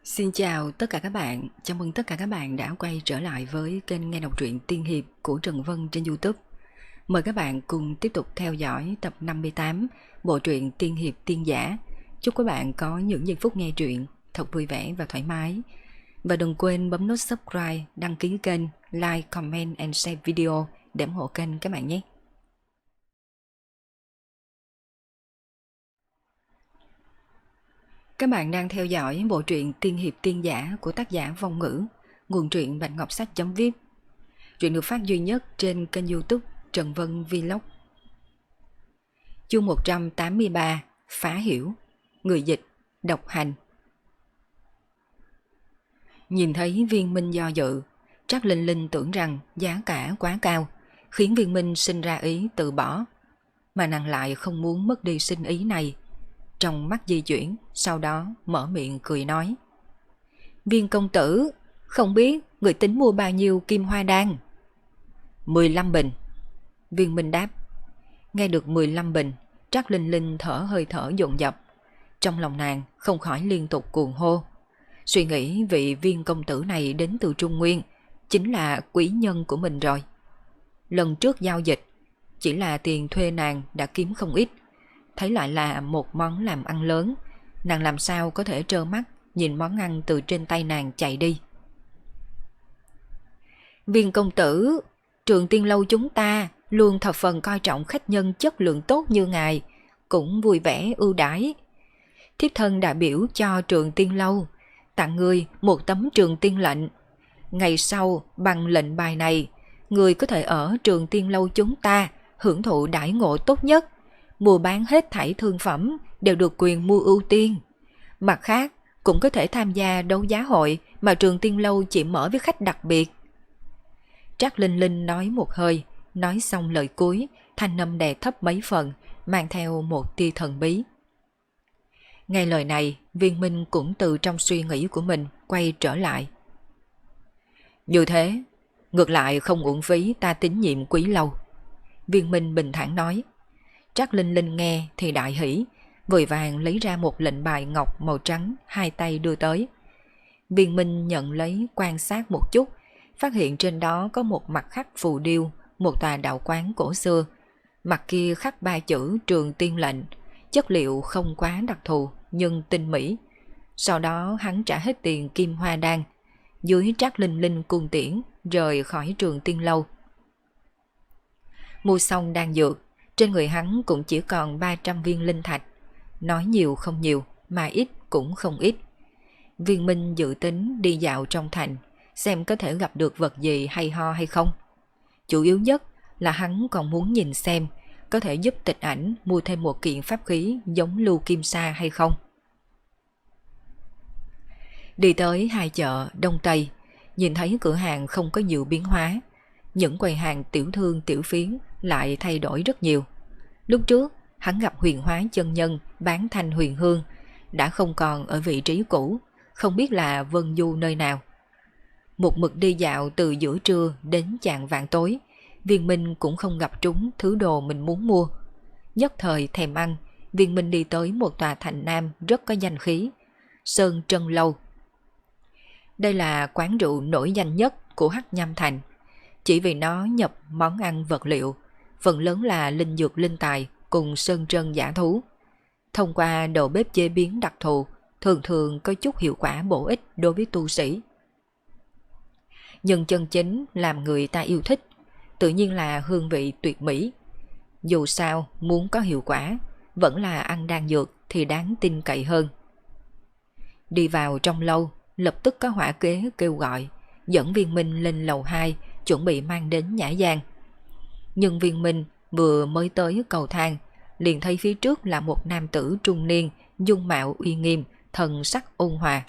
Xin chào tất cả các bạn, chào mừng tất cả các bạn đã quay trở lại với kênh nghe đọc truyện tiên hiệp của Trần Vân trên YouTube. Mời các bạn cùng tiếp tục theo dõi tập 58 bộ truyện tiên hiệp tiên giả. Chúc các bạn có những giây phút nghe truyện thật vui vẻ và thoải mái. Và đừng quên bấm nút subscribe, đăng ký kênh, like, comment and share video để ủng hộ kênh các bạn nhé. Các bạn đang theo dõi bộ truyện tiên hiệp tiên giả của tác giả Vong Ngữ, nguồn truyện Bạch Ngọc Sách.vip. Truyện được phát duy nhất trên kênh YouTube Trần Vân Vlog. Chương 183: Phá hiểu. Người dịch: Độc Hành. Nhìn thấy Viên Minh do dự, Trác Linh Linh tưởng rằng giá cả quá cao, khiến Viên Minh sinh ra ý từ bỏ, mà nàng lại không muốn mất đi sinh ý này. Trong mắt di chuyển, sau đó mở miệng cười nói: Viên công tử, không biết người tính mua bao nhiêu kim hoa đan? 15 bình. Viên Minh đáp. Nghe được 15 bình, Trác Linh Linh hơi thở dồn dập. Trong lòng nàng không khỏi liên tục cuồng hô. Suy nghĩ vị Viên công tử này đến từ Trung Nguyên, chính là quý nhân của mình rồi. Lần trước giao dịch, chỉ là tiền thuê nàng đã kiếm không ít, thấy lại là một món làm ăn lớn, nàng làm sao có thể trơ mắt nhìn món ăn từ trên tay nàng chạy đi. Viên công tử, Trường Tiên Lâu chúng ta luôn thập phần coi trọng khách nhân chất lượng tốt như ngài, cũng vui vẻ ưu đãi. Thiếp thân đại biểu cho Trường Tiên Lâu tặng ngươi một tấm Trường Tiên lệnh. Ngày sau bằng lệnh bài này, ngươi có thể ở Trường Tiên Lâu chúng ta hưởng thụ đãi ngộ tốt nhất. Mua bán hết thảy thương phẩm đều được quyền mua ưu tiên. Mặt khác, cũng có thể tham gia đấu giá hội mà Trường Tiên Lâu chỉ mở với khách đặc biệt. Trác Linh Linh nói một hơi, nói xong lời cuối, thanh âm đè thấp mấy phần, mang theo một tia thần bí. Nghe lời này, Viên Minh cũng từ trong suy nghĩ của mình quay trở lại. Như thế, ngược lại không uổng phí ta tín nhiệm Quý Lâu. Viên Minh bình thản nói. Trác Linh Linh nghe thì đại hỉ, vội vàng lấy ra một lệnh bài ngọc màu trắng, hai tay đưa tới. Viên Minh nhận lấy quan sát một chút, phát hiện trên đó có một mặt khắc phù điêu, một tòa đạo quán cổ xưa. Mặt kia khắc ba chữ Trường Tiên lệnh, chất liệu không quá đặc thù nhưng tinh mỹ. Sau đó hắn trả hết tiền kim hoa đan, dưới Trác Linh Linh cung tiễn rời khỏi Trường Tiên Lâu. Mua xong đan dược, trên người hắn cũng chỉ còn 300 viên linh thạch. Nói nhiều không nhiều, mà ít cũng không ít. Viên Minh dự tính đi dạo trong thành, xem có thể gặp được vật gì hay ho hay không. Chủ yếu nhất là hắn còn muốn nhìn xem có thể giúp Tịch Ảnh mua thêm một kiện pháp khí giống Lưu Kim Sa hay không. Đi tới hai chợ Đông Tây, nhìn thấy cửa hàng không có nhiều biến hóa. Những quầy hàng tiểu thương tiểu phiến lại thay đổi rất nhiều. Lúc trước hắn gặp Huyền Hóa chân nhân bán thanh huyền hương, đã không còn ở vị trí cũ, không biết là Vân Du nơi nào. Một mực đi dạo từ giữa trưa đến chạng vạng tối, Viên Minh cũng không gặp trúng thứ đồ mình muốn mua. Nhất thời thèm ăn, Viên Minh đi tới một tòa thành nam rất có danh khí, Sơn Trân Lâu. Đây là quán rượu nổi danh nhất của Hắc Nham Thành. Chỉ vì nó nhập món ăn vật liệu, phần lớn là linh dược linh tài cùng sơn trân giả thú. Thông qua đầu bếp chế biến đặc thù, thường thường có chút hiệu quả bổ ích đối với tu sĩ. Nhưng chân chính làm người ta yêu thích, tự nhiên là hương vị tuyệt mỹ. Dù sao, muốn có hiệu quả, vẫn là ăn đan dược thì đáng tin cậy hơn. Đi vào trong lâu, lập tức có hỏa kế kêu gọi, dẫn Viên Minh lên lầu 2, chuẩn bị mang đến nhã gian. Nhưng Viên Minh vừa mới tới cầu thang, liền thấy phía trước là một nam tử trung niên, dung mạo uy nghiêm, thần sắc ôn hòa.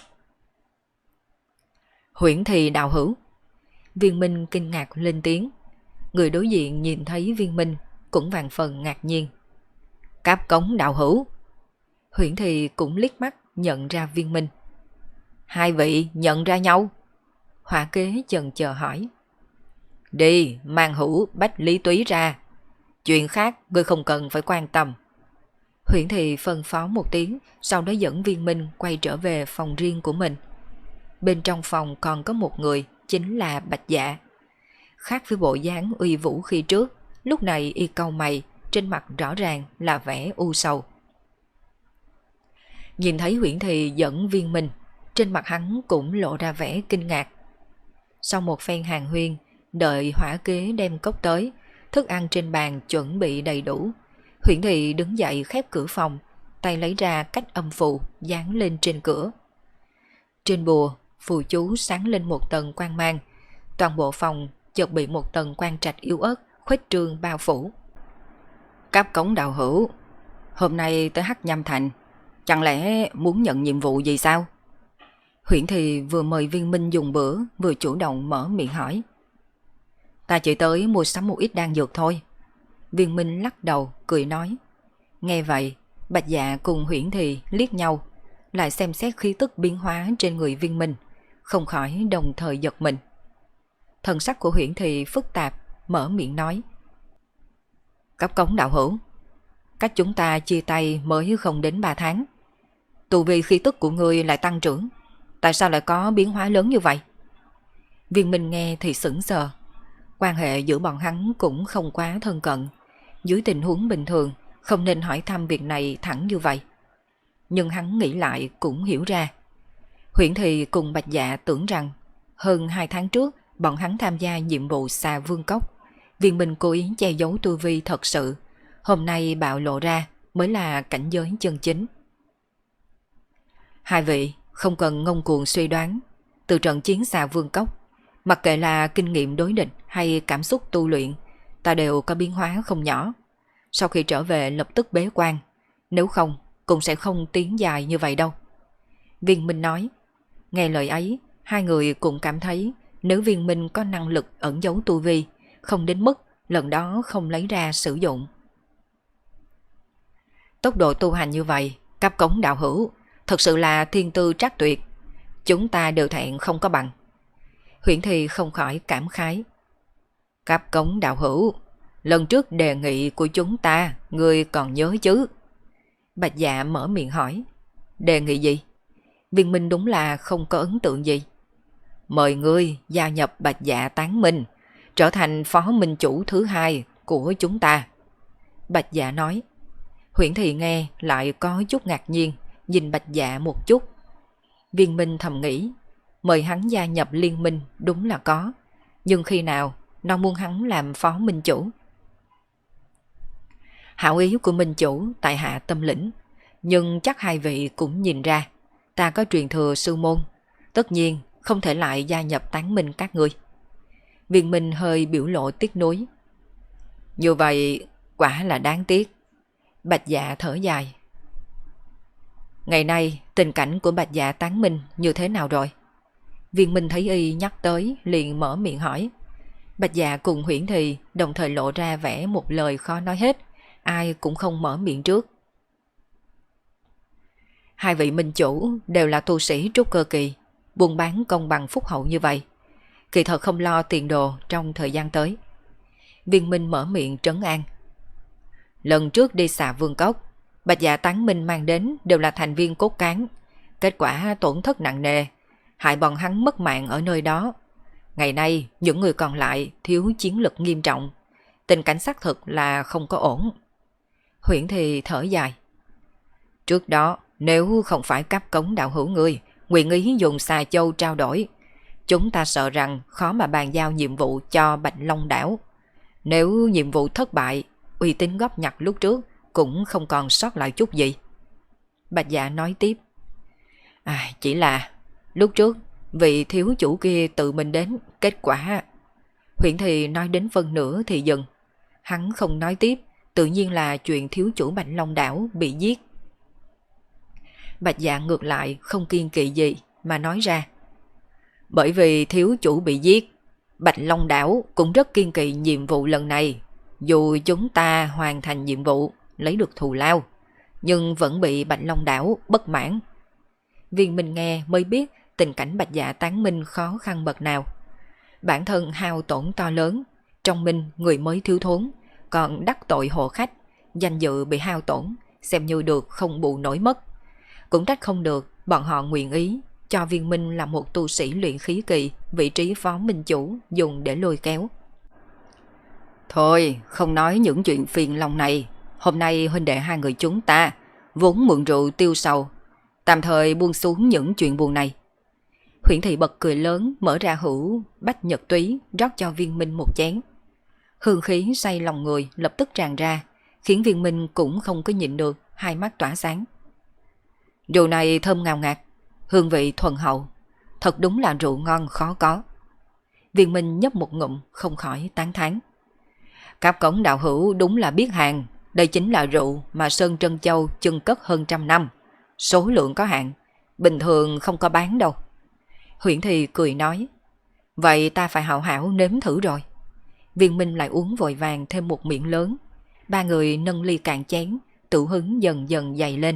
Huyễn Thì đạo hữu. Viên Minh kinh ngạc lên tiếng. Người đối diện nhìn thấy Viên Minh cũng vạn phần ngạc nhiên. Cáp Cống đạo hữu. Huyễn Thì cũng liếc mắt nhận ra Viên Minh. Hai vị nhận ra nhau? Hỏa kế chần chờ hỏi. Đi, mang hữu Bách Lý Túy ra. Chuyện khác ngươi không cần phải quan tâm. Huyễn Thì phân phó một tiếng, sau đó dẫn Viên Minh quay trở về phòng riêng của mình. bên trong phòng còn có một người, chính là Bạch Dạ. Khác với bộ dáng uy vũ khi trước, lúc này y cau mày, trên mặt rõ ràng là vẻ u sầu. Nhìn thấy Huyễn Thì dẫn Viên Minh, trên mặt hắn cũng lộ ra vẻ kinh ngạc. Sau một phen hàn huyên, đợi hỏa kế đem cốc tới, thức ăn trên bàn chuẩn bị đầy đủ, Huyễn Thì đứng dậy khép cửa phòng, tay lấy ra cách âm phù dán lên trên cửa. Trên bùa, phù chú sáng lên một tầng quang mang, toàn bộ phòng chợt bị một tầng quang trạch yếu ớt khuếch trương bao phủ. Cáp cống đạo hữu, hôm nay tới Hắc Nham Thành, chẳng lẽ muốn nhận nhiệm vụ gì sao? Huyễn Thì vừa mời Viên Minh dùng bữa, vừa chủ động mở miệng hỏi. Ta chỉ tới mua sắm một ít đan dược thôi. Viên Minh lắc đầu, cười nói. Nghe vậy, Bạch Dạ cùng Huyễn Thì liếc nhau, lại xem xét khí tức biến hóa trên người Viên Minh, không khỏi đồng thời giật mình. Thần sắc của Huyễn Thì phức tạp, mở miệng nói. Cấp cống đạo hữu, cách chúng ta chia tay mới không đến 3 tháng. Tu vi khí tức của ngươi lại tăng trưởng, tại sao lại có biến hóa lớn như vậy? Viên Minh nghe thì sững sờ. Quan hệ giữa bọn hắn cũng không quá thân cận, dưới tình huống bình thường không nên hỏi thăm việc này thẳng như vậy. Nhưng hắn nghĩ lại cũng hiểu ra. Huyễn Thì cùng Bạch Dạ tưởng rằng hơn 2 tháng trước bọn hắn tham gia nhiệm vụ xà vương cốc, Viên Minh cố ý che giấu tu vi thật sự, hôm nay bạo lộ ra mới là cảnh giới chân chính. Hai vị không cần ngông cuồng suy đoán, từ trận chiến xà vương cốc, mặc kệ là kinh nghiệm đối địch hay cảm xúc tu luyện, ta đều có biến hóa không nhỏ. Sau khi trở về lập tức bế quan, nếu không cũng sẽ không tiến dài như vậy đâu. Viên Minh nói. Nghe lời ấy, hai người cũng cảm thấy nếu Viên Minh có năng lực ẩn giấu tu vi, không đến mức lần đó không lấy ra sử dụng. Tốc độ tu hành như vậy, Cấp cống đạo hữu, thật sự là thiên tư trác tuyệt, chúng ta đều thẹn không có bằng. Huyễn Thì không khỏi cảm khái. Cấp cống đạo hữu, lần trước đề nghị của chúng ta, ngươi còn nhớ chứ? Bạch Dạ mở miệng hỏi. Đề nghị gì? Viên Minh đúng là không có ấn tượng gì. Mời ngươi gia nhập Bạch Dạ Tán Minh, trở thành phó minh chủ thứ 2 của chúng ta. Bạch Dạ nói. Huyễn Thì nghe lại có chút ngạc nhiên, nhìn Bạch Dạ một chút. Viên Minh thầm nghĩ, mời hắn gia nhập liên minh đúng là có, nhưng khi nào nó muốn hắn làm phó minh chủ? Hảo ý của minh chủ tại hạ tâm lĩnh, nhưng chắc hai vị cũng nhìn ra, ta có truyền thừa sư môn, tất nhiên không thể lại gia nhập tán minh các ngươi. Viên Minh hơi biểu lộ tiếc nuối. Như vậy quả là đáng tiếc. Bạch Dạ thở dài. Ngày nay tình cảnh của Bạch Dạ Tán Minh như thế nào rồi? Viên Minh thấy y nhắc tới liền mở miệng hỏi. Bạch Dạ cùng Huyễn Thì đồng thời lộ ra vẻ một lời khó nói hết, ai cũng không mở miệng trước. Hai vị minh chủ đều là tu sĩ trúc cơ kỳ, buôn bán công bằng phúc hậu như vậy, kỳ thật không lo tiền đồ trong thời gian tới. Viên Minh mở miệng trấn an. Lần trước đi xà vương cốc, Bạch Dạ Tán Minh mang đến đều là thành viên cốt cán, kết quả tổn thất nặng nề, hại bọn hắn mất mạng ở nơi đó. Ngày nay những người còn lại thiếu chiến lực nghiêm trọng, tình cảnh xác thực là không có ổn. Huyễn Thì thở dài. Trước đó nếu không phải Cấp cống đạo hữu ngươi nguyện ý dùng xà châu trao đổi, chúng ta sợ rằng khó mà bàn giao nhiệm vụ cho Bạch Long đảo. Nếu nhiệm vụ thất bại, uy tín góp nhặt lúc trước cũng không còn sót lại chút gì. Bạch Dạ nói tiếp. Chỉ là lúc trước vị thiếu chủ kia tự mình đến, kết quả... Huyễn Thì nói đến phân nửa thì dừng. Hắn không nói tiếp, tự nhiên là chuyện thiếu chủ Bạch Long đảo bị giết. Bạch Dạ ngược lại không kiên kỵ gì mà nói ra. Bởi vì thiếu chủ bị giết, Bạch Long đảo cũng rất kiên kỵ nhiệm vụ lần này. Dù chúng ta hoàn thành nhiệm vụ, lấy được thù lao, nhưng vẫn bị Bạch Long đảo bất mãn. Viên Minh nghe mới biết tình cảnh Bạch Dạ Tán Minh khó khăn bậc nào. Bản thân hao tổn to lớn, trong minh người mới thiếu thốn, còn đắc tội hộ khách, danh dự bị hao tổn, xem như được không bù nổi mất. Cũng trách không được bọn họ nguyện ý cho Viên Minh là một tu sĩ luyện khí kỳ, vị trí phó minh chủ dùng để lôi kéo. Thôi, không nói những chuyện phiền lòng này. Hôm nay huynh đệ hai người chúng ta vốn mượn rượu tiêu sầu, tạm thời buông xuống những chuyện buồn này. Huyễn Thị bật cười lớn, mở ra hũ bách nhật túy, rót cho Viên Minh một chén. Hương khí say lòng người lập tức tràn ra, khiến Viên Minh cũng không có nhịn được, hai mắt tỏa sáng. Rượu này thơm ngào ngạt, hương vị thuần hậu, thật đúng là rượu ngon khó có. Viên Minh nhấp một ngụm, không khỏi tán thán. Cáp Cổng đạo hữu đúng là biết hàng, đây chính là rượu mà Sơn Trân Châu chưng cất hơn 100 năm, số lượng có hạn, bình thường không có bán đâu. Huyễn Thị cười nói, vậy ta phải hảo hảo nếm thử rồi. Viên Minh lại uống vội vàng thêm một miệng lớn, ba người nâng ly cạn chén, tự hứng dần dần dày lên.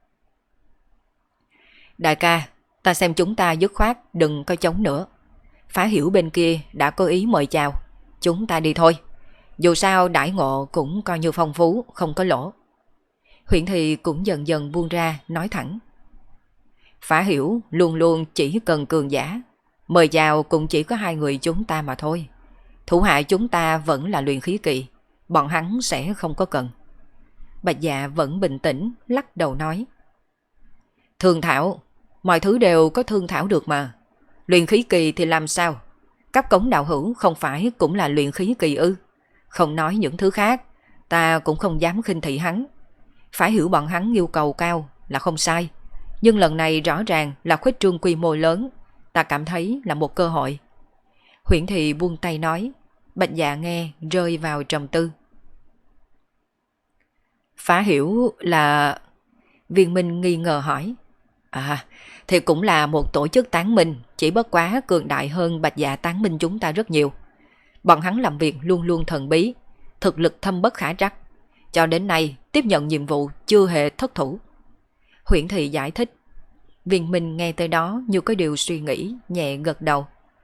Đại ca, ta xem chúng ta dứt khoát đừng có chống nữa. Phá Hiểu bên kia đã có ý mời chào, chúng ta đi thôi. Dù sao đãi ngộ cũng coi như phong phú, không có lỗ. Huyễn Thị cũng dần dần buông ra, nói thẳng. Phá Hiểu luôn luôn chỉ cần cường giả, mời chào cũng chỉ có hai người chúng ta mà thôi. Thủ hạ chúng ta vẫn là luyện khí kỳ, bọn hắn sẽ không có cần. Bạch Dạ vẫn bình tĩnh, lắc đầu nói. Thương thảo, mọi thứ đều có thương thảo được mà. Luyện khí kỳ thì làm sao? Cáp Cổng đạo hữu không phải cũng là luyện khí kỳ ư? Không nói những thứ khác, ta cũng không dám khinh thị hắn. Phải hiểu bọn hắn yêu cầu cao là không sai, nhưng lần này rõ ràng là khuếch trương quy mô lớn, ta cảm thấy là một cơ hội. Huyễn Thị buông tay nói. Bạch Dạ nghe rơi vào trầm tư. Phá Hiểu là... Viên Minh nghi ngờ hỏi. À, thì cũng là một tổ chức tán minh, chỉ bất quá cường đại hơn Bạch Dạ tán minh chúng ta rất nhiều. Bọn hắn làm việc luôn luôn thần bí, thực lực thâm bất khả trắc, cho đến nay tiếp nhận nhiệm vụ chưa hề thất thủ. Huyễn Thị giải thích. Viên Minh nghe tới đó như có điều suy nghĩ, nhẹ gật đầu.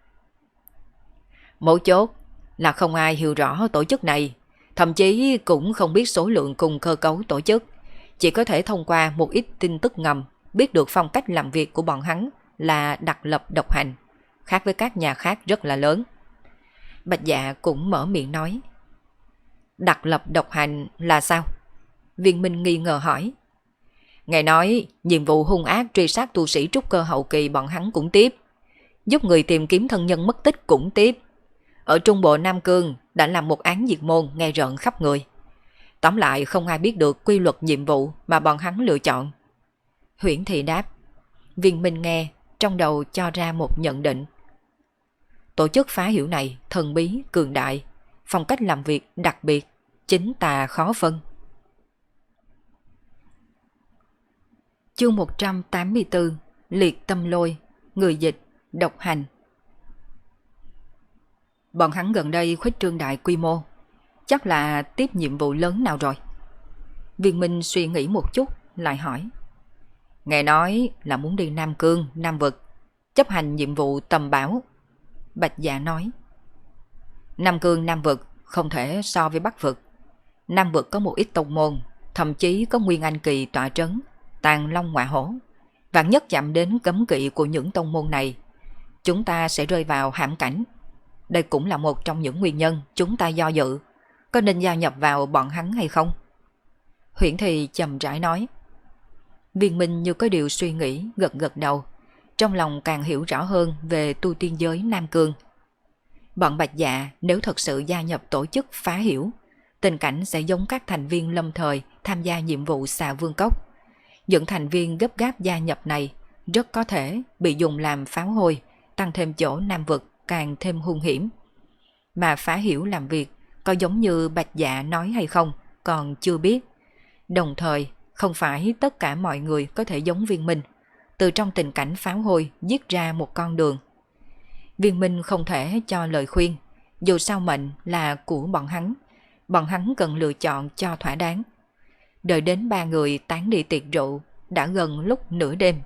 Mấu chốt là không ai hiểu rõ tổ chức này, thậm chí cũng không biết số lượng cùng cơ cấu tổ chức, chỉ có thể thông qua một ít tin tức ngầm biết được phong cách làm việc của bọn hắn là đặc lập độc hành, khác với các nhà khác rất là lớn. Bạch Dạ cũng mở miệng nói. Đặc lập độc hành là sao? Viên Minh nghi ngờ hỏi. Nghe nói nhiệm vụ hung ác truy sát tu sĩ trúc cơ hậu kỳ bọn hắn cũng tiếp, giúp người tìm kiếm thân nhân mất tích cũng tiếp. Ở Trung Bộ Nam Cương đã làm một án diệt môn nghe rợn khắp người. Tóm lại không ai biết được quy luật nhiệm vụ mà bọn hắn lựa chọn. Huyễn Thị đáp. Viên Minh nghe, trong đầu cho ra một nhận định. Tổ chức Phá Hiểu này thần bí, cường đại, phong cách làm việc đặc biệt, chính tà khó phân. Chương 184, Liệt Tâm Lôi, người dịch, độc hành. Bọn hắn gần đây khuếch trương đại quy mô, chắc là tiếp nhiệm vụ lớn nào rồi? Viên Minh suy nghĩ một chút, lại hỏi. Nghe nói là muốn đi Nam Cương, Nam Vực, chấp hành nhiệm vụ tầm bảo. Bạch Dạ nói. Nam Cương, Nam Vực không thể so với Bắc Vực. Nam Vực có một ít tông môn, thậm chí có Nguyên Anh Kỳ tọa trấn, tàn long ngọa hổ. Vạn nhất chạm đến cấm kỵ của những tông môn này, chúng ta sẽ rơi vào hãm cảnh. Đây cũng là một trong những nguyên nhân chúng ta do dự, có nên gia nhập vào bọn hắn hay không? Huyễn Thị chậm rãi nói. Viên Minh như có điều suy nghĩ, gật gật đầu, trong lòng càng hiểu rõ hơn về tu tiên giới Nam Cương. Bọn Bạch Dạ nếu thật sự gia nhập tổ chức Phá Hiểu, tình cảnh sẽ giống các thành viên lâm thời tham gia nhiệm vụ xà vương cốc. Những thành viên gấp gáp gia nhập này rất có thể bị dùng làm pháo hôi, tăng thêm chỗ Nam Vực càng thêm hung hiểm. Mà Phá Hiểu làm việc có giống như Bạch Dạ nói hay không còn chưa biết. Đồng thời không phải tất cả mọi người có thể giống Viên Minh, từ trong tình cảnh pháo hôi giết ra một con đường. Viên Minh không thể cho lời khuyên, dù sao mệnh là của bọn hắn cần lựa chọn cho thỏa đáng. Đợi đến ba người tán đi tiệc rượu, đã gần lúc nửa đêm.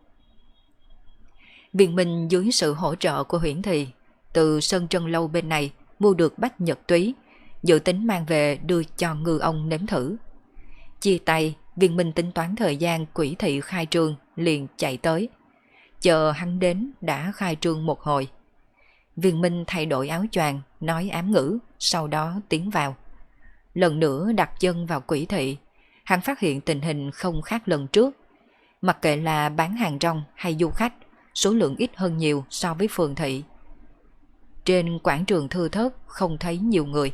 Viên Minh dưới sự hỗ trợ của Huyễn Thị, từ Sơn Trân Lâu bên này mua được bách nhật túy, dự tính mang về đưa cho ngư ông nếm thử. Chia tay, Viên Minh tính toán thời gian quỷ thị khai trương, liền chạy tới. chờ hắn đến đã khai trương một hồi. Viên Minh thay đổi áo choàng, nói ám ngữ, sau đó tiến vào. Lần nữa đặt chân vào quỷ thị, hắn phát hiện tình hình không khác lần trước. Mặc kệ là bán hàng rong hay du khách, số lượng ít hơn nhiều so với phường thị. Trên quảng trường thưa thớt không thấy nhiều người.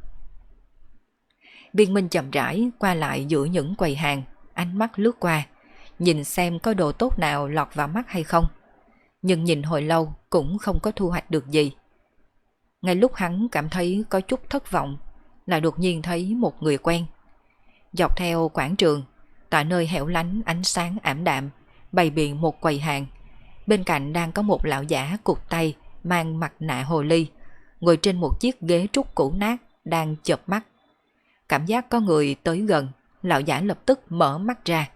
Viên Minh chậm rãi qua lại giữa những quầy hàng, ánh mắt lướt qua, nhìn xem có đồ tốt nào lọt vào mắt hay không. Nhưng nhìn hồi lâu cũng không có thu hoạch được gì. Ngay lúc hắn cảm thấy có chút thất vọng, lại đột nhiên thấy một người quen. Dọc theo quảng trường, tại nơi hẻo lánh ánh sáng ảm đạm, bày biện một quầy hàng. Bên cạnh đang có một lão giả cụt tay, mang mặt nạ hồ ly, ngồi trên một chiếc ghế trúc cũ nát, đang chợp mắt. Cảm giác có người tới gần, lão giả lập tức mở mắt ra.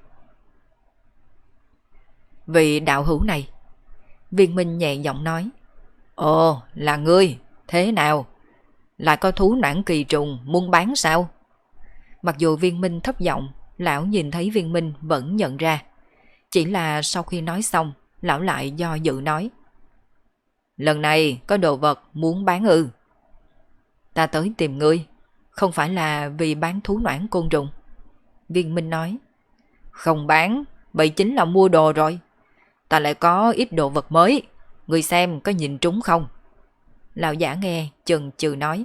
Vị đạo hữu này, Viên Minh nhẹ giọng nói. Ồ, là ngươi, thế nào? Lại có thú noãn kỳ trùng muốn bán sao? Mặc dù Viên Minh thấp giọng, lão nhìn thấy Viên Minh vẫn nhận ra. Chỉ là sau khi nói xong, lão lại do dự nói. Lần này có đồ vật muốn bán ư? Ta tới tìm ngươi, không phải là vì bán thú noãn côn trùng. Viên Minh nói. Không bán, vậy chính là mua đồ rồi. Ta lại có ít đồ vật mới, ngươi xem có nhìn trúng không? Lão giả nghe chần chừ nói.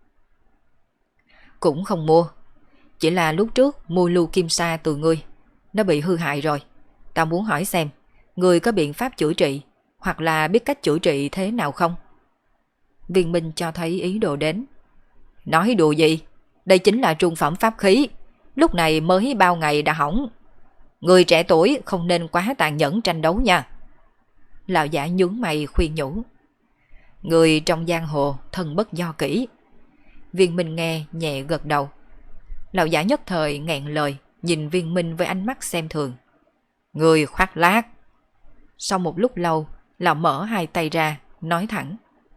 Cũng không mua, chỉ là lúc trước mua lưu kim sa từ ngươi, nó bị hư hại rồi. Ta muốn hỏi xem, ngươi có biện pháp chữa trị, hoặc là biết cách chữa trị thế nào không? Viên Minh cho thấy ý đồ đến. Nói đùa gì? Đây chính là trung phẩm pháp khí, lúc này mới bao ngày đã hỏng. Người trẻ tuổi không nên quá tàn nhẫn tranh đấu nha. Lão giả nhướng mày khuyên nhủ. Người trong giang hồ thân bất do kỹ. Viên Minh nghe nhẹ gật đầu. Lão giả nhất thời nghẹn lời, nhìn Viên Minh với ánh mắt xem thường. Người khoác lác. Sau một lúc lâu, lão mở hai tay ra, nói thẳng.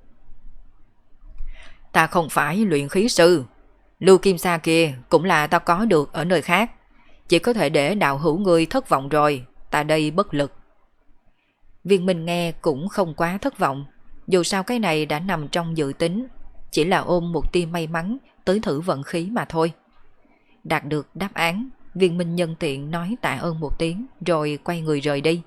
Ta không phải luyện khí sư, lưu kim sa kia cũng là ta có được ở nơi khác. Chỉ có thể để đạo hữu ngươi thất vọng rồi, ta đây bất lực. Viên Minh nghe cũng không quá thất vọng, dù sao cái này đã nằm trong dự tính, chỉ là ôm một tia may mắn tới thử vận khí mà thôi. Đạt được đáp án, Viên Minh nhân tiện nói tạ ơn một tiếng rồi quay người rời đi.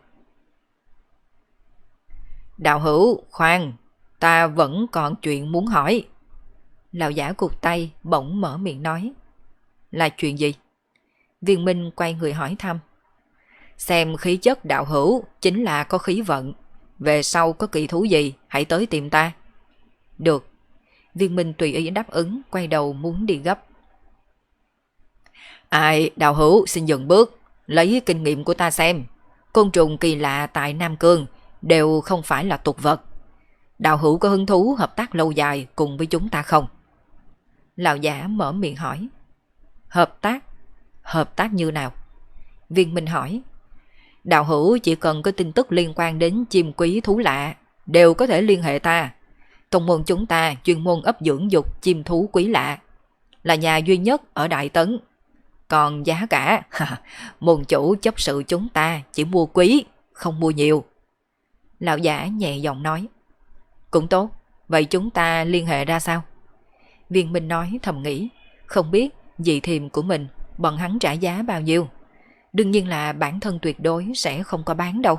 Đạo hữu, khoan, ta vẫn còn chuyện muốn hỏi. Lão giả cụt tay bỗng mở miệng nói. Là chuyện gì? Viên Minh quay người hỏi thăm. Xem khí chất đạo hữu chính là có khí vận, về sau có kỳ thú gì hãy tới tìm ta. Được. Viên Minh tùy ý đáp ứng, quay đầu muốn đi gấp. Ai, đạo hữu xin dừng bước, lấy kinh nghiệm của ta xem. Côn trùng kỳ lạ tại Nam Cương đều không phải là tục vật. Đạo hữu có hứng thú hợp tác lâu dài cùng với chúng ta không? Lão giả mở miệng hỏi. Hợp tác? Hợp tác như nào? Viên Minh hỏi. Đạo hữu chỉ cần có tin tức liên quan đến chim quý thú lạ đều có thể liên hệ ta. Tông môn chúng ta chuyên môn ấp dưỡng dục chim thú quý lạ, là nhà duy nhất ở Đại Tấn. Còn giá cả, môn chủ chấp sự chúng ta chỉ mua quý, không mua nhiều. Lão giả nhẹ giọng nói. Cũng tốt, vậy chúng ta liên hệ ra sao? Viên Minh nói thầm nghĩ, không biết dị thiềm của mình bọn hắn trả giá bao nhiêu. Đương nhiên là bản thân tuyệt đối sẽ không có bán đâu.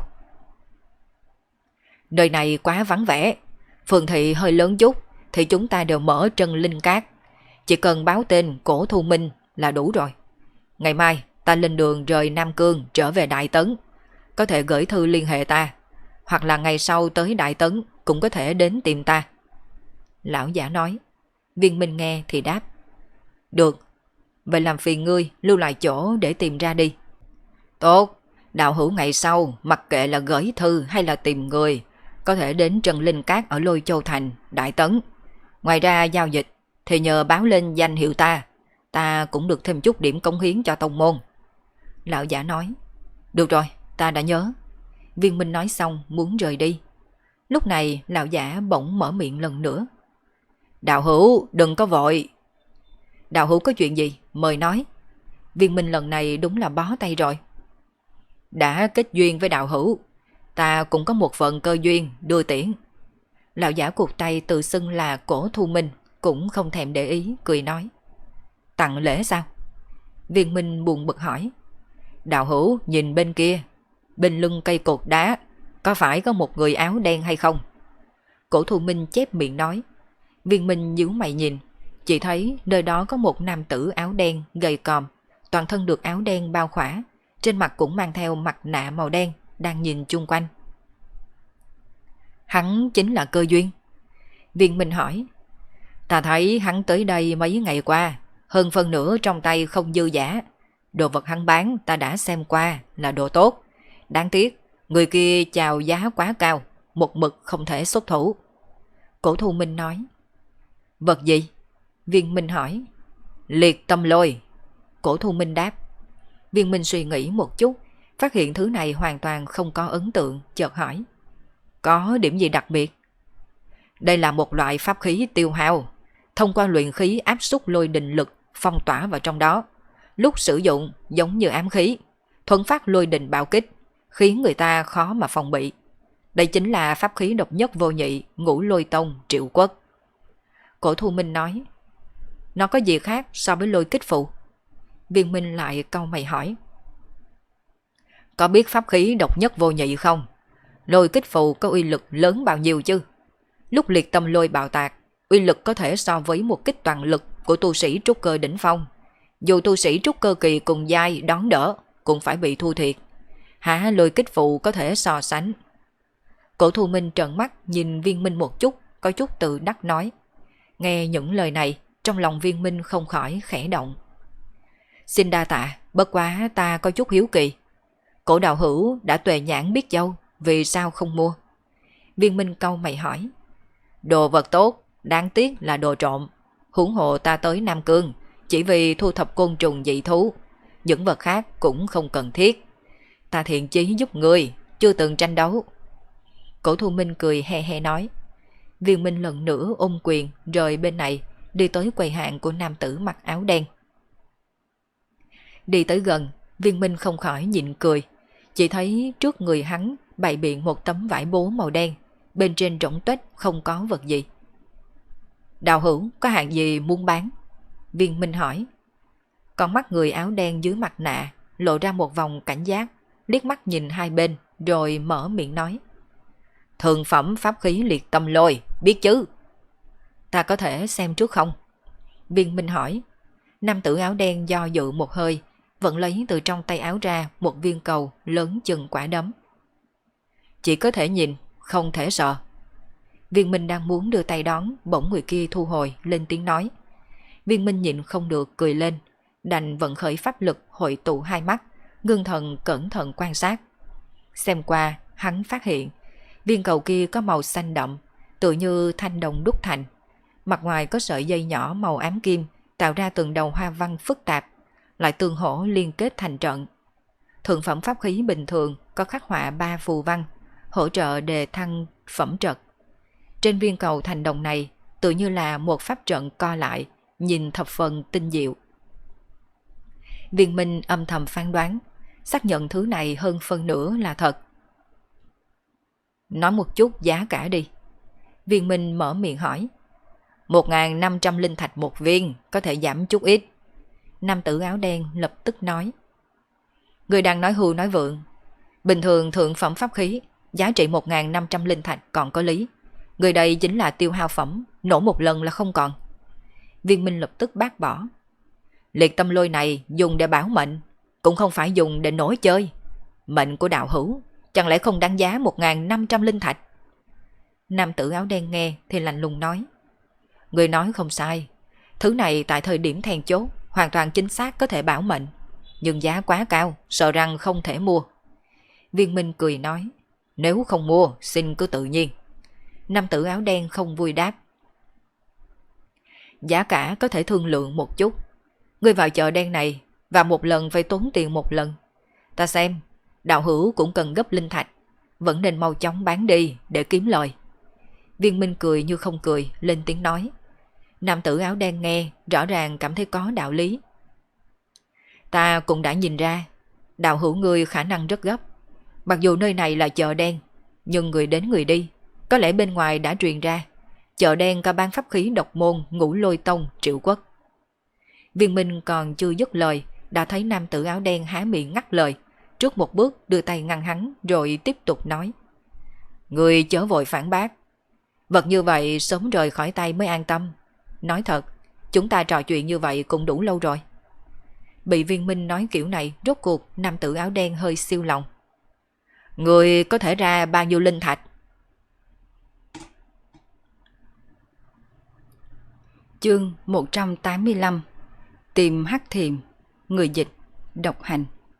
Nơi này quá vắng vẻ, phường thị hơi lớn chút thì chúng ta đều mở trân linh cát. Chỉ cần báo tên Cổ Thu Minh là đủ rồi. Ngày mai ta lên đường rời Nam Cương trở về Đại Tấn, có thể gửi thư liên hệ ta, hoặc là ngày sau tới Đại Tấn cũng có thể đến tìm ta. Lão giả nói. Viên Minh nghe thì đáp. Được, vậy làm phiền ngươi lưu lại chỗ để tìm ra đi. Tốt, đạo hữu ngày sau mặc kệ là gửi thư hay là tìm người, có thể đến Trần Linh Cát ở Lôi Châu Thành, Đại Tấn. Ngoài ra giao dịch thì nhờ báo lên danh hiệu ta cũng được thêm chút điểm cống hiến cho tông môn. Lão giả nói. Được rồi, ta đã nhớ. Viên Minh nói xong muốn rời đi. Lúc này lão giả bỗng mở miệng lần nữa. Đạo hữu đừng có vội. Đạo hữu có chuyện gì mời nói. Viên Minh lần này đúng là bó tay rồi. Đã kết duyên với đạo hữu, Ta cũng có một phần cơ duyên đưa tiễn. Lão giả cụt tay tự xưng là Cổ Thu Minh cũng không thèm để ý, cười nói. Tặng lễ sao? Viên Minh buồn bực hỏi. Đạo hữu nhìn bên kia, bên lưng cây cột đá, có phải có một người áo đen hay không? Cổ Thu Minh chép miệng nói. Viên Minh nhíu mày nhìn, chỉ thấy nơi đó có một nam tử áo đen gầy còm, toàn thân được áo đen bao khỏa, trên mặt cũng mang theo mặt nạ màu đen, đang nhìn chung quanh. Hắn chính là Cơ Duyên. Viên Minh hỏi. Ta thấy hắn tới đây mấy ngày qua, hơn phân nửa trong tay không dư giả. Đồ vật hắn bán ta đã xem qua là đồ tốt. Đáng tiếc, người kia chào giá quá cao, một mực không thể xuất thủ. Cổ Thu Minh nói. Vật gì? Viên Minh hỏi. Liệt tâm lôi. Cổ Thu Minh đáp. Viên Minh suy nghĩ một chút, phát hiện thứ này hoàn toàn không có ấn tượng, chợt hỏi. Có điểm gì đặc biệt? Đây là một loại pháp khí tiêu hao, thông qua luyện khí áp suất lôi đình lực phong tỏa vào trong đó. Lúc sử dụng giống như ám khí, thuần phát lôi đình bạo kích, khiến người ta khó mà phòng bị. Đây chính là pháp khí độc nhất vô nhị Ngũ Lôi Tông Triệu Quốc. Cổ Thu Minh nói. Nó có gì khác so với lôi kích phụ? Viên Minh lại cau mày hỏi. Có biết pháp khí độc nhất vô nhị không? Lôi kích phụ có uy lực lớn bao nhiêu chứ? Lúc liệt tâm lôi bạo tạc, uy lực có thể so với một kích toàn lực của tu sĩ trúc cơ đỉnh phong. Dù tu sĩ trúc cơ kỳ cùng giai đón đỡ cũng phải bị thua thiệt. Hả lôi kích phụ có thể so sánh? Cổ Thu Minh trợn mắt nhìn Viên Minh một chút, có chút tự đắc nói. Nghe những lời này, trong lòng Viên Minh không khỏi khẽ động. Xin đa tạ, bất quá ta có chút hiếu kỳ. Cổ đạo hữu đã tuệ nhãn biết châu, vì sao không mua? Viên Minh cau mày hỏi. Đồ vật tốt, đáng tiếc là đồ trộm. Huống hộ ta tới Nam Cương chỉ vì thu thập côn trùng dị thú, những vật khác cũng không cần thiết. Ta thiện chí giúp người, chưa từng tranh đấu. Cổ Thu Minh cười he he nói. Viên Minh lần nữa ôm quyền rời bên này, đi tới quầy hàng của nam tử mặc áo đen. Đi tới gần, Viên Minh không khỏi nhịn cười, chỉ thấy trước người hắn bày biện một tấm vải bố màu đen, bên trên rỗng tuếch không có vật gì. Đạo hữu có hàng gì muốn bán? Viên Minh hỏi. Con mắt người áo đen dưới mặt nạ lộ ra một vòng cảnh giác, liếc mắt nhìn hai bên rồi mở miệng nói. Thượng phẩm pháp khí liệt tâm lôi, biết chứ? Ta có thể xem trước không? Viên Minh hỏi. Nam tử áo đen do dự một hơi, vẫn lấy từ trong tay áo ra một viên cầu lớn chừng quả đấm. Chỉ có thể nhìn, không thể sợ. Viên Minh đang muốn đưa tay đón, bỗng người kia thu hồi, lên tiếng nói. Viên Minh nhịn không được cười lên, đành vận khởi pháp lực hội tụ hai mắt, ngưng thần cẩn thận quan sát. Xem qua, hắn phát hiện viên cầu kia có màu xanh đậm, tựa như thanh đồng đúc thành. Mặt ngoài có sợi dây nhỏ màu ám kim, tạo ra từng đầu hoa văn phức tạp, lại tương hỗ liên kết thành trận. Thượng phẩm pháp khí bình thường có khắc họa 3 phù văn, hỗ trợ đề thăng phẩm trật. Trên viên cầu thành đồng này tự như là một pháp trận co lại, nhìn thập phần tinh diệu. Viên Minh âm thầm phán đoán, xác nhận thứ này hơn phân nửa là thật. Nói một chút giá cả đi. Viên Minh mở miệng hỏi. 1.500 linh thạch một viên, có thể giảm chút ít. Nam tử áo đen lập tức nói. Người đang nói hưu nói vượng. Bình thường thượng phẩm pháp khí, giá trị 1.500 linh thạch còn có lý. Người đây chính là tiêu hao phẩm, nổ một lần là không còn. Viên Minh lập tức bác bỏ. Liệt tâm lôi này dùng để bảo mệnh, cũng không phải dùng để nổi chơi. Mệnh của đạo hữu chẳng lẽ không đáng giá 1.500 linh thạch? Nam tử áo đen nghe thì lạnh lùng nói. Người nói không sai, thứ này tại thời điểm then chốt hoàn toàn chính xác có thể bảo mệnh, nhưng giá quá cao, sợ rằng không thể mua. Viên Minh cười nói. Nếu không mua, xin cứ tự nhiên. Nam tử áo đen không vui đáp. Giá cả có thể thương lượng một chút. Ngươi vào chợ đen này và một lần phải tốn tiền một lần. Ta xem, đạo hữu cũng cần gấp linh thạch, vẫn nên mau chóng bán đi để kiếm lời. Viên Minh cười như không cười, lên tiếng nói. Nam tử áo đen nghe, rõ ràng cảm thấy có đạo lý. Ta cũng đã nhìn ra, đạo hữu ngươi khả năng rất gấp. Mặc dù nơi này là chợ đen, Nhưng người đến người đi, có lẽ bên ngoài đã truyền ra chợ đen có bán pháp khí độc môn Ngũ Lôi Tông Triệu Quốc. Viên Minh còn chưa dứt lời, đã thấy nam tử áo đen há miệng ngắt lời, trước một bước đưa tay ngăn hắn rồi tiếp tục nói. Người chớ vội phản bác. Vật như vậy sớm rời khỏi tay mới an tâm. Nói thật, chúng ta trò chuyện như vậy cũng đủ lâu rồi. Bị Viên Minh nói kiểu này, rốt cuộc nam tử áo đen hơi siêu lòng. Người có thể ra bao nhiêu linh thạch? Chương 185. Tìm hắc thiềm. Người dịch độc hành.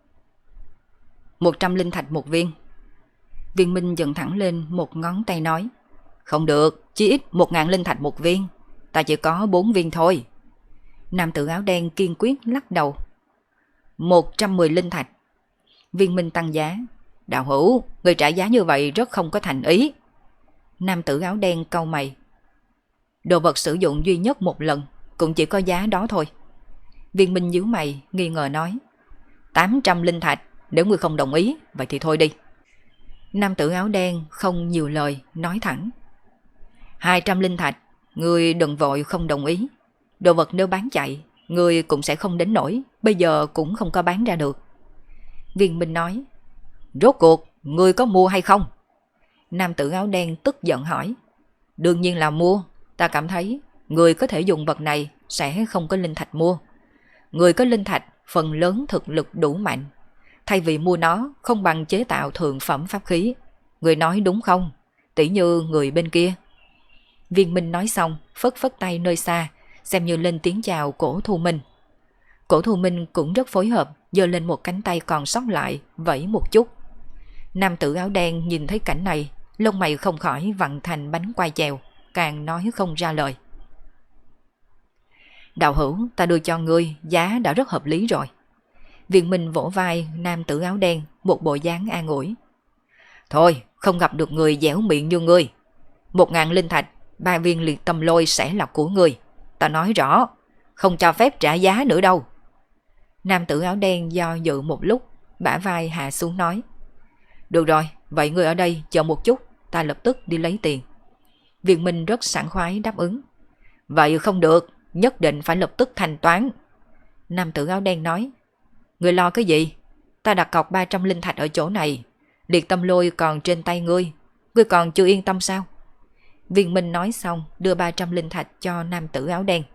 100 linh thạch một viên. Viên Minh dựng thẳng lên một ngón tay nói. Không được, chỉ ít 1000 linh thạch một viên. Ta chỉ có 4 viên thôi. Nam tử áo đen kiên quyết lắc đầu. 110 linh thạch. Viên Minh tăng giá. Đạo hữu, người trả giá như vậy rất không có thành ý. Nam tử áo đen cau mày. Đồ vật sử dụng duy nhất một lần, cũng chỉ có giá đó thôi. Viên Minh nhíu mày, nghi ngờ nói. 800 linh thạch, nếu ngươi không đồng ý, vậy thì thôi đi. Nam tử áo đen không nhiều lời, nói thẳng. 200 linh thạch, ngươi đừng vội không đồng ý. Đồ vật nếu bán chạy, ngươi cũng sẽ không đến nổi, bây giờ cũng không có bán ra được. Viên Minh nói. Rốt cuộc, ngươi có mua hay không? Nam tử áo đen tức giận hỏi. Đương nhiên là mua, ta cảm thấy người có thể dùng vật này sẽ không có linh thạch mua. Người có linh thạch phần lớn thực lực đủ mạnh. Thay vì mua nó không bằng chế tạo thượng phẩm pháp khí. Người nói đúng không? Tỉ như người bên kia. Viên Minh nói xong, phất phất tay nơi xa, xem như lên tiếng chào Cổ Thu Minh. Cổ Thu Minh cũng rất phối hợp, giơ lên một cánh tay còn sót lại, vẫy một chút. Nam tử áo đen nhìn thấy cảnh này, lông mày không khỏi vặn thành bánh quai chèo, càng nói không ra lời. Đạo hữu, ta đưa cho ngươi, giá đã rất hợp lý rồi. Viên Minh vỗ vai nam tử áo đen, một bộ dáng an ủi. Thôi, không gặp được người dẻo miệng như ngươi. 1000 linh thạch, 3 viên liệt tâm lôi sẽ là của ngươi. Ta nói rõ, không cho phép trả giá nữa đâu. Nam tử áo đen do dự một lúc, bả vai hạ xuống nói. Được rồi, vậy ngươi ở đây chờ một chút, ta lập tức đi lấy tiền. Viên Minh rất sảng khoái đáp ứng. Vậy không được, nhất định phải lập tức thanh toán. Nam tử áo đen nói. Ngươi lo cái gì? Ta đặt cọc 300 linh thạch ở chỗ này. Liệt tâm lôi còn trên tay ngươi. Ngươi còn chưa yên tâm sao? Viên Minh nói xong đưa 300 linh thạch cho nam tử áo đen.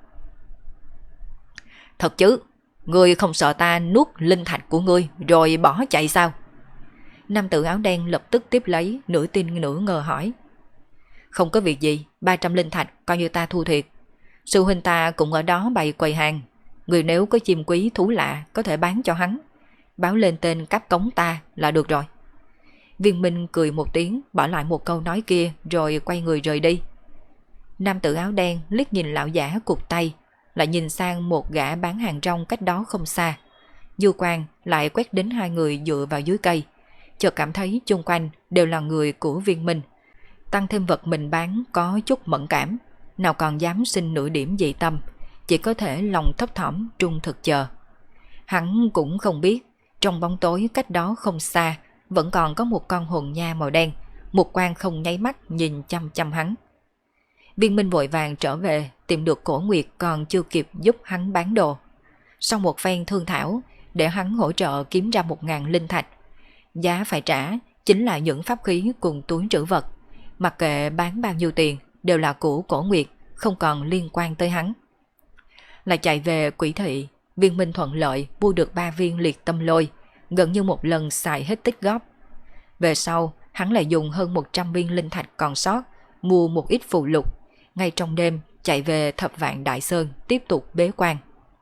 Thật chứ, ngươi không sợ ta nuốt linh thạch của ngươi rồi bỏ chạy sao? Nam tử áo đen lập tức tiếp lấy, nửa tin nửa ngờ hỏi. Không có việc gì, 300 linh thạch coi như ta thu thiệt. Sư huynh ta cũng ở đó bày quầy hàng. Người nếu có chim quý thú lạ có thể bán cho hắn. Báo lên tên cáp cống ta là được rồi. Viên Minh cười một tiếng, bỏ lại một câu nói kia rồi quay người rời đi. Nam tử áo đen liếc nhìn lão giả cụt tay, lại nhìn sang một gã bán hàng rong cách đó không xa. Du quang lại quét đến hai người dựa vào dưới cây, chợt cảm thấy chung quanh đều là người của Viên Minh. Tăng thêm vật mình bán có chút mẫn cảm, nào còn dám sinh nửa điểm dị tâm, chỉ có thể lòng thấp thỏm trung thực chờ. Hắn cũng không biết, trong bóng tối cách đó không xa, vẫn còn có một con hồn nha màu đen, một quan không nháy mắt nhìn chăm chăm hắn. Viên Minh vội vàng trở về, tìm được Cổ Nguyệt còn chưa kịp giúp hắn bán đồ. Sau một phen thương thảo, để hắn hỗ trợ kiếm ra 1000 linh thạch. Giá phải trả chính là những pháp khí cùng túi trữ vật. Mặc kệ bán bao nhiêu tiền đều là của Cổ Nguyệt, không còn liên quan tới hắn. Lại chạy về Quỷ Thị, Viên Minh thuận lợi mua được 3 viên liệt tâm lôi, gần như một lần xài hết tích góp. Về sau, hắn lại dùng hơn 100 viên linh thạch còn sót, mua một ít phù lục. Ngay trong đêm, chạy về Thập Vạn Đại Sơn, tiếp tục bế quan.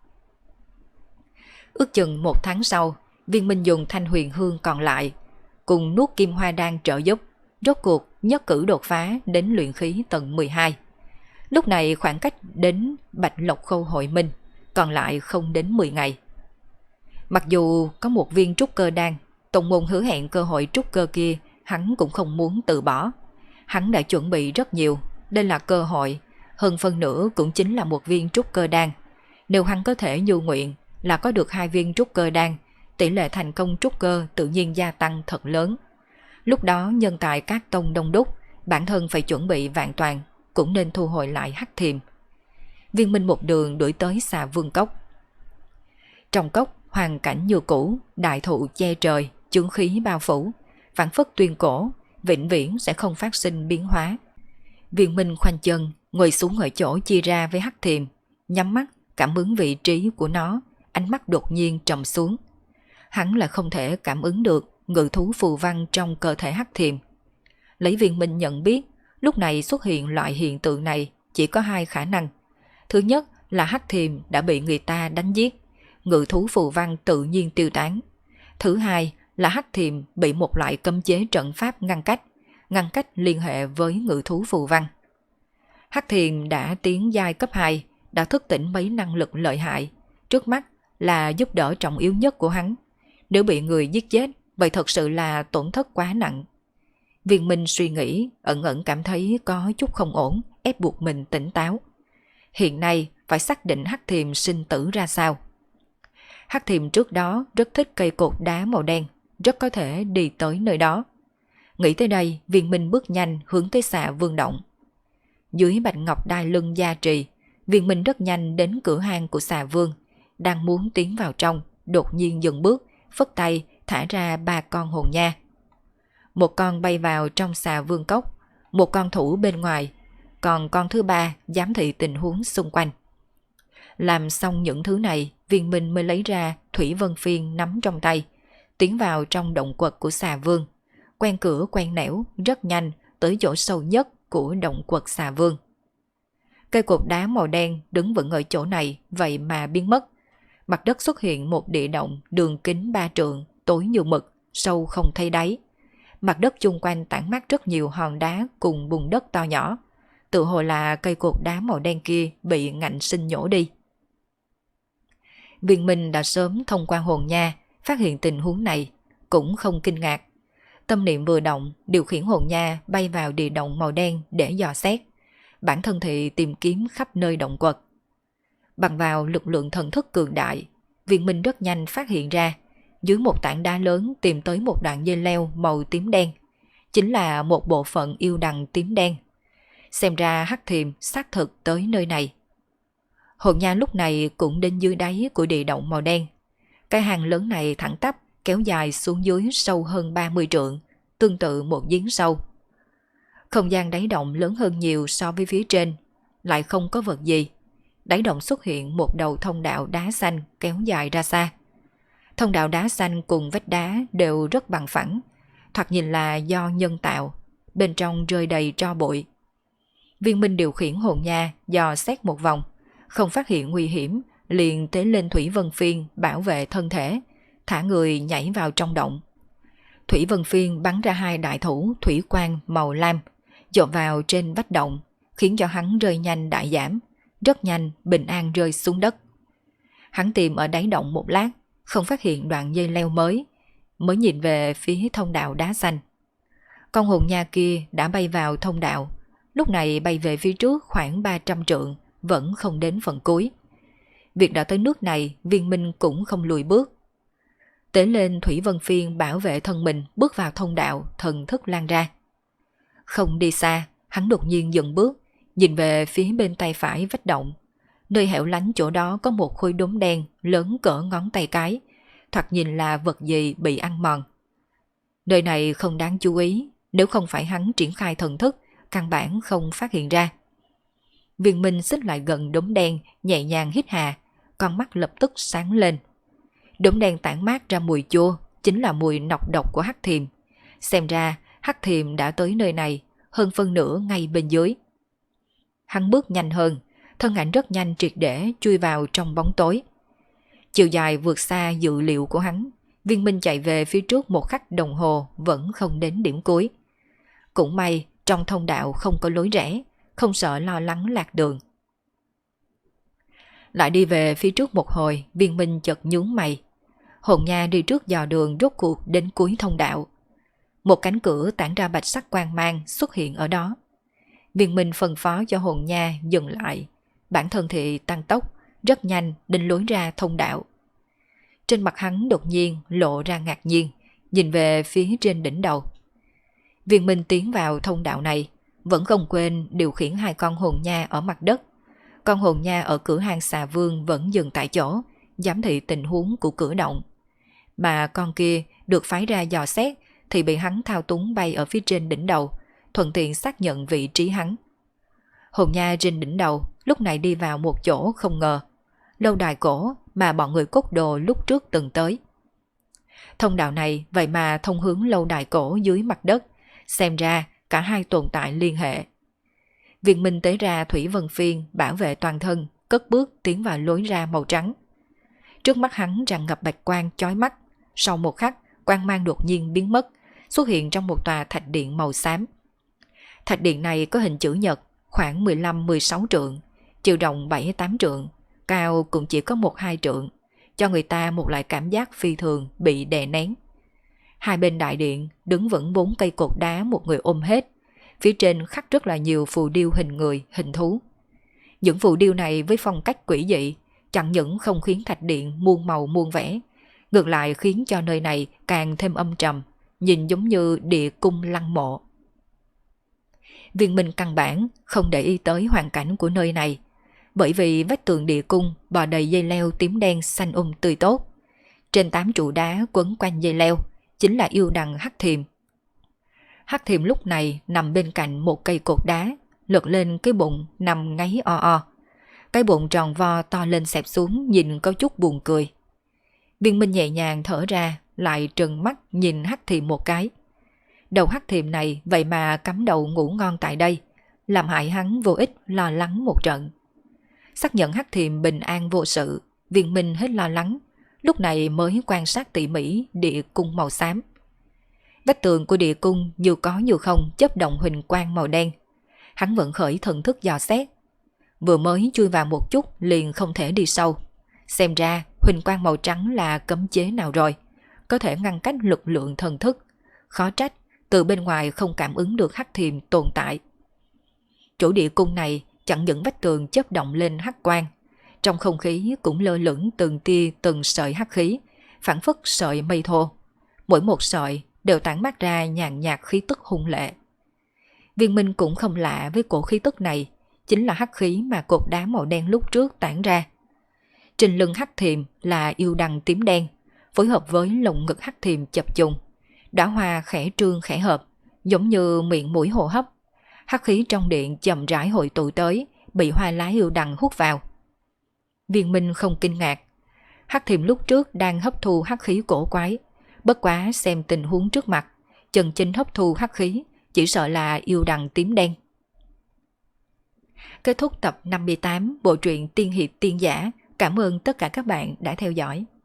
Ước chừng 1 tháng sau, Viên Minh dùng thanh huyền hương còn lại, cùng nuốt kim hoa đan trợ giúp, rốt cuộc nhất cử đột phá đến luyện khí tầng 12. Lúc này khoảng cách đến Bạch Lộc Khâu hội minh, còn lại không đến 10 ngày. Mặc dù có một viên trúc cơ đan, tông môn hứa hẹn cơ hội trúc cơ kia, hắn cũng không muốn từ bỏ. Hắn đã chuẩn bị rất nhiều, đây là cơ hội, hơn phân nửa cũng chính là một viên trúc cơ đan. Nếu hắn có thể nhu nguyện là có được 2 viên trúc cơ đan, tỷ lệ thành công trúc cơ tự nhiên gia tăng thật lớn. Lúc đó nhân tài các tông đông đúc, bản thân phải chuẩn bị vạn toàn, cũng nên thu hồi lại hắc thiềm. Viên Minh một đường đuổi tới Xà Vương Cốc. Trong cốc hoàn cảnh như cũ, đại thụ che trời, chướng khí bao phủ, phảng phất tuyên cổ, vĩnh viễn sẽ không phát sinh biến hóa. Viên Minh khoanh chân, ngồi xuống ở chỗ chia ra với hắc thiềm, nhắm mắt cảm ứng vị trí của nó, ánh mắt đột nhiên trầm xuống. Hắn là không thể cảm ứng được ngự thú phù văn trong cơ thể hắc thiềm. Lấy Viên Minh nhận biết, lúc này xuất hiện loại hiện tượng này chỉ có hai khả năng. Thứ nhất là hắc thiềm đã bị người ta đánh giết, ngự thú phù văn tự nhiên tiêu tán. Thứ hai là hắc thiềm bị một loại cấm chế trận pháp ngăn cách liên hệ với ngự thú phù văn. Hắc thiềm đã tiến giai cấp 2, đã thức tỉnh mấy năng lực lợi hại, trước mắt là giúp đỡ trọng yếu nhất của hắn. Nếu bị người giết chết, vậy thật sự là tổn thất quá nặng. Viên Minh suy nghĩ, ẩn ẩn cảm thấy có chút không ổn, ép buộc mình tỉnh táo. Hiện nay phải xác định hắc thiềm sinh tử ra sao. Hắc thiềm trước đó rất thích cây cột đá màu đen, rất có thể đi tới nơi đó. Nghĩ tới đây, Viên Minh bước nhanh hướng tới Xà Vương Động. Dưới bạch ngọc đai lưng gia trì, Viên Minh rất nhanh đến cửa hang của Xà Vương, đang muốn tiến vào trong, đột nhiên dừng bước, phất tay thả ra 3 con hồn nha. Một con bay vào trong Xà Vương Cốc, một con thủ bên ngoài, còn con thứ 3 giám thị tình huống xung quanh. Làm xong những thứ này, Viên Minh mới lấy ra Thủy Vân Phiên nắm trong tay, tiến vào trong động quật của Xà Vương, quen cửa quen nẻo, rất nhanh tới chỗ sâu nhất của động quật Xà Vương. Cây cột đá màu đen đứng vững ở chỗ này vậy mà biến mất. Mặt đất xuất hiện một địa động đường kính 3 trượng, tối như mực, sâu không thấy đáy. Mặt đất chung quanh tản mát rất nhiều hòn đá cùng bùn đất to nhỏ, tự hồ là cây cột đá màu đen kia bị ngạnh sinh nhổ đi. Viên Minh đã sớm thông qua hồn nha phát hiện tình huống này, cũng không kinh ngạc. Tâm niệm vừa động, điều khiển hồn nha bay vào địa động màu đen để dò xét. Bản thân thì tìm kiếm khắp nơi động quật. Bằng vào lực lượng thần thức cường đại, Viên Minh rất nhanh phát hiện ra, dưới một tảng đá lớn tìm tới một đoạn dây leo màu tím đen. Chính là một bộ phận yêu đằng tím đen. Xem ra hắc thiềm xác thực tới nơi này. Hồn nha lúc này cũng đến dưới đáy của địa động màu đen. Cái hang lớn này thẳng tắp kéo dài xuống dưới sâu hơn 30 trượng, tương tự một giếng sâu. Không gian đáy động lớn hơn nhiều so với phía trên, lại không có vật gì. Đáy động xuất hiện một đầu thông đạo đá xanh kéo dài ra xa. Thông đạo đá xanh cùng vách đá đều rất bằng phẳng, thoạt nhìn là do nhân tạo, bên trong rơi đầy tro bụi. Viên Minh điều khiển hồn nha dò xét một vòng, không phát hiện nguy hiểm, liền tế lên Thủy Vân Phiên bảo vệ thân thể, thả người nhảy vào trong động. Thủy Vân Phiên bắn ra 2 đại thủ thủy quang màu lam, dội vào trên vách động, khiến cho hắn rơi nhanh đại giảm, rất nhanh bình an rơi xuống đất. Hắn tìm ở đáy động một lát, không phát hiện đoạn dây leo mới nhìn về phía thông đạo đá xanh. Con hồn nha kia đã bay vào thông đạo, lúc này bay về phía trước khoảng 300 trượng, vẫn không đến phần cuối. Việc đã tới nước này, Viên Minh cũng không lùi bước. Tế lên Thủy Vân Phiên bảo vệ thân mình, bước vào thông đạo, thần thức lan ra. Không đi xa, hắn đột nhiên dừng bước, nhìn về phía bên tay phải vách động. Nơi hẻo lánh chỗ đó có một khối đốm đen lớn cỡ ngón tay cái, thoạt nhìn là vật gì bị ăn mòn. Nơi này không đáng chú ý, nếu không phải hắn triển khai thần thức, căn bản không phát hiện ra. Viên Minh xích lại gần đốm đen, nhẹ nhàng hít hà, con mắt lập tức sáng lên. Đốm đen tản mát ra mùi chua, chính là mùi nọc độc của hắc thiềm. Xem ra hắc thiềm đã tới nơi này, hơn phân nửa ngay bên dưới. Hắn bước nhanh hơn, thân ảnh rất nhanh triệt để chui vào trong bóng tối. Chiều dài vượt xa dự liệu của hắn, Viên Minh chạy về phía trước một khắc đồng hồ vẫn không đến điểm cuối. Cũng may trong thông đạo không có lối rẽ, không sợ lo lắng lạc đường. Lại đi về phía trước một hồi, Viên Minh chợt nhướng mày. Hồn nha đi trước dò đường rốt cuộc đến cuối thông đạo. Một cánh cửa tản ra bạch sắc quang mang xuất hiện ở đó. Viên Minh phân phó cho hồn nha dừng lại, bản thân thì tăng tốc, rất nhanh đến lối ra thông đạo. Trên mặt hắn đột nhiên lộ ra ngạc nhiên, nhìn về phía trên đỉnh đầu. Viên Minh tiến vào thông đạo này, vẫn không quên điều khiển hai con hồn nha ở mặt đất. Con hồn nha ở cửa hang xà vương vẫn dừng tại chỗ, giám thị tình huống của cử động. Mà con kia được phái ra dò xét thì bị hắn thao túng bay ở phía trên đỉnh đầu, thuận tiện xác nhận vị trí hắn. Hồn nha trên đỉnh đầu lúc này đi vào một chỗ không ngờ, lâu đài cổ mà bọn người cốt đồ lúc trước từng tới. Thông đạo này vậy mà thông hướng lâu đài cổ dưới mặt đất, xem ra cả hai tồn tại liên hệ. Viên Minh tế ra Thủy Vân Phiên bảo vệ toàn thân, cất bước tiến vào lối ra màu trắng. Trước mắt hắn tràn ngập bạch quang chói mắt, sau một khắc quang mang đột nhiên biến mất, xuất hiện trong một tòa thạch điện màu xám. Thạch điện này có hình chữ nhật, khoảng 15-16 trượng, chiều rộng 7-8 trượng, cao cũng chỉ có 1-2 trượng, cho người ta một loại cảm giác phi thường bị đè nén. Hai bên đại điện đứng vững 4 cây cột đá một người ôm hết, phía trên khắc rất là nhiều phù điêu hình người, hình thú. Những phù điêu này với phong cách quỷ dị, chẳng những không khiến thạch điện muôn màu muôn vẻ, ngược lại khiến cho nơi này càng thêm âm trầm, nhìn giống như địa cung lăng mộ. Viên Minh căn bản không để ý tới hoàn cảnh của nơi này, bởi vì vách tường địa cung bò đầy dây leo tím đen xanh tươi tốt. Trên 8 trụ đá quấn quanh dây leo chính là yêu đằng hắc thiềm. Hắc thiềm lúc này nằm bên cạnh một cây cột đá, lật lên cái bụng nằm ngáy o o. Cái bụng tròn vo to lên xẹp xuống nhìn có chút buồn cười. Viên Minh nhẹ nhàng thở ra, lại trừng mắt nhìn hắc thiềm một cái. Đầu hắc thiềm này vậy mà cắm đầu ngủ ngon tại đây, làm hại hắn vô ích lo lắng một trận. Xác nhận hắc thiềm bình an vô sự, Viên Minh hết lo lắng, lúc này mới quan sát tỉ mỉ địa cung màu xám. Vách tường của địa cung như có như không chớp động huỳnh quang màu đen. Hắn vẫn khởi thần thức dò xét. Vừa mới chui vào một chút liền không thể đi sâu. Xem ra huỳnh quang màu trắng là cấm chế nào rồi, có thể ngăn cách lực lượng thần thức. Khó trách từ bên ngoài không cảm ứng được hắc thiềm tồn tại. Chỗ địa cung này chẳng những vách tường chớp động lên hắc quang, trong không khí cũng lơ lửng từng tia từng sợi hắc khí, phảng phất sợi mây thô. Mỗi một sợi đều tản mát ra nhàn nhạt khí tức hung lệ. Viên Minh cũng không lạ với cổ khí tức này, chính là hắc khí mà cột đá màu đen lúc trước tản ra. Trên lưng hắc thiềm là yêu đằng tím đen, phối hợp với lồng ngực hắc thiềm chập trùng, đóa hoa khẽ trương khẽ hợp, giống như miệng mũi hô hấp. Hắc khí trong điện chậm rãi hội tụ tới, bị hoa lá yêu đằng hút vào. Viên Minh không kinh ngạc, hắc thiềm lúc trước đang hấp thu hắc khí cổ quái, bất quá xem tình huống trước mặt, chân chính hấp thu hắc khí chỉ sợ là yêu đằng tím đen. Kết thúc tập 58 bộ truyện Tiên Hiệp Tiên Giả. Cảm ơn tất cả các bạn đã theo dõi.